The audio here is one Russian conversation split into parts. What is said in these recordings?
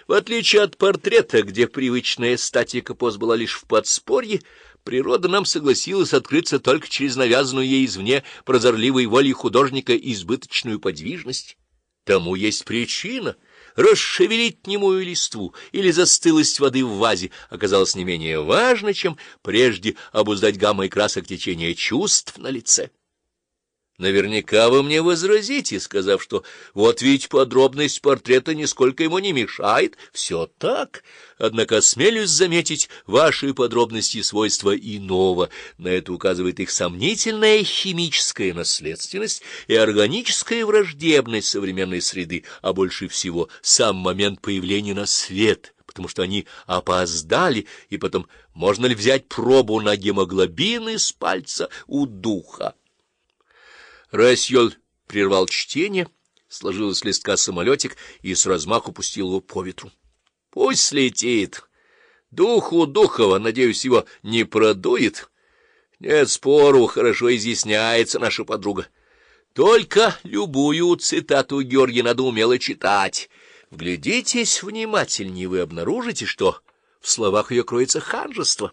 В отличие от портрета, где привычная статика поз была лишь в подспорье, природа нам согласилась открыться только через навязанную ей извне прозорливой волей художника избыточную подвижность. Тому есть причина. Расшевелить немую листву или застылость воды в вазе оказалось не менее важно, чем прежде обуздать гаммой красок течения чувств на лице. Наверняка вы мне возразите, сказав, что вот ведь подробность портрета нисколько ему не мешает. Все так, однако осмелюсь заметить ваши подробности и свойства иного. На это указывает их сомнительная химическая наследственность и органическая враждебность современной среды, а больше всего сам момент появления на свет, потому что они опоздали, и потом можно ли взять пробу на гемоглобин из пальца у духа? Рассёль прервал чтение, сложил из листка самолетик и с размаху пустил его по ветру. — Пусть летит. Духу Духова, надеюсь, его не продует. Нет спору, хорошо изъясняется наша подруга. Только любую цитату Георгия надо умело читать. Вглядитесь внимательнее, вы обнаружите, что в словах ее кроется ханжество.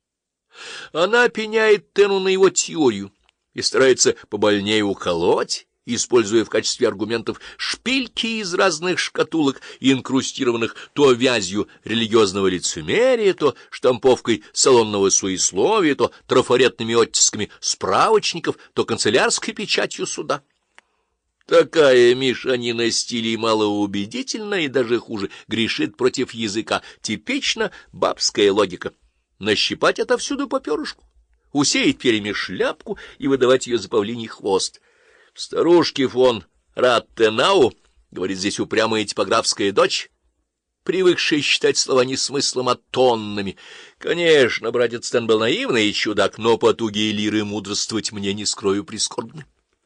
Она пеняет Тену на его теорию и старается побольнее уколоть, используя в качестве аргументов шпильки из разных шкатулок, инкрустированных то вязью религиозного лицемерия, то штамповкой салонного суесловия, то трафаретными оттисками справочников, то канцелярской печатью суда. Такая мешанина стилей малоубедительна и даже хуже, грешит против языка. Типично бабская логика. Нащипать отовсюду по перышку, усеять перьями шляпку и выдавать ее за павлиний хвост. Старушки фон Раттенау, говорит здесь упрямая типографская дочь, привыкшая считать слова не смыслом, а тоннами. Конечно, братец Стэн был наивный и чудак, но потуги и лиры мудрствовать мне, не скрою, прискорбны.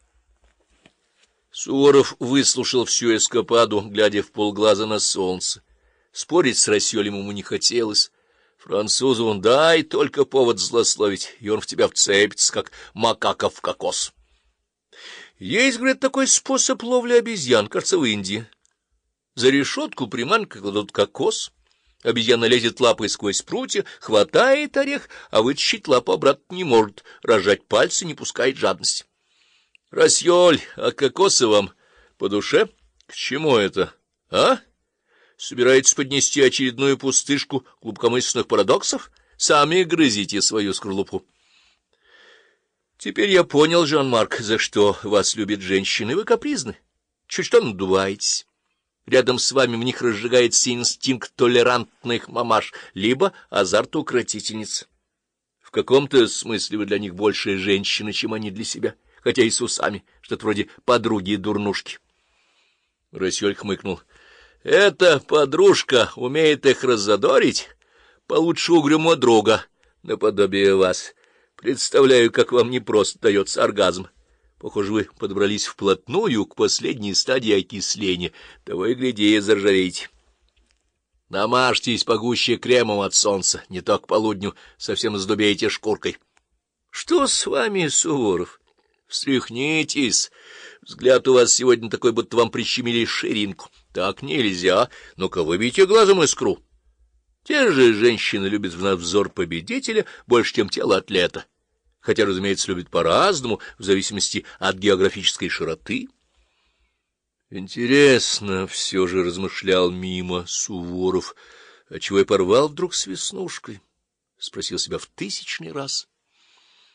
Суворов выслушал всю эскападу, глядя в полглаза на солнце. Спорить с Рассёлем ему не хотелось. Французу дай только повод злословить, и он в тебя вцепится, как макака в кокос. Есть, говорят, такой способ ловли обезьян, кажется, в Индии. За решетку приманкой кладут кокос, обезьяна лезет лапой сквозь прутья, хватает орех, а вытащить лапу обратно не может, разжать пальцы не пускает жадности. Рассёль, а кокосы вам по душе? К чему это, а? Собираетесь поднести очередную пустышку глубокомысленных парадоксов? Сами грызите свою скорлупу. Теперь я понял, Жан-Марк, за что вас любят женщины. Вы капризны. Чуть что надуваетесь. Рядом с вами в них разжигается инстинкт толерантных мамаш, либо азарт укротительниц. В каком-то смысле вы для них больше женщины, чем они для себя, хотя и с усами, что-то вроде подруги и дурнушки. Рассёль хмыкнул. Эта подружка умеет их раззадорить, получше угрюмого друга, наподобие вас. Представляю, как вам непросто дается оргазм. Похоже, вы подобрались вплотную к последней стадии окисления, того и гляди, заржавеете. Намажьтесь погуще кремом от солнца, не то к полудню совсем сдубеете шкуркой. Что с вами, Суворов? Встряхнитесь. Взгляд у вас сегодня такой, будто вам прищемили ширинку. Так нельзя. Ну-ка, выбейте глазом искру. Те же женщины любят взор победителя больше, чем тело атлета. Хотя, разумеется, любят по-разному, в зависимости от географической широты. Интересно, все же размышлял мимо Суворов, отчего я порвал вдруг с Веснушкой, спросил себя в 1000-й раз.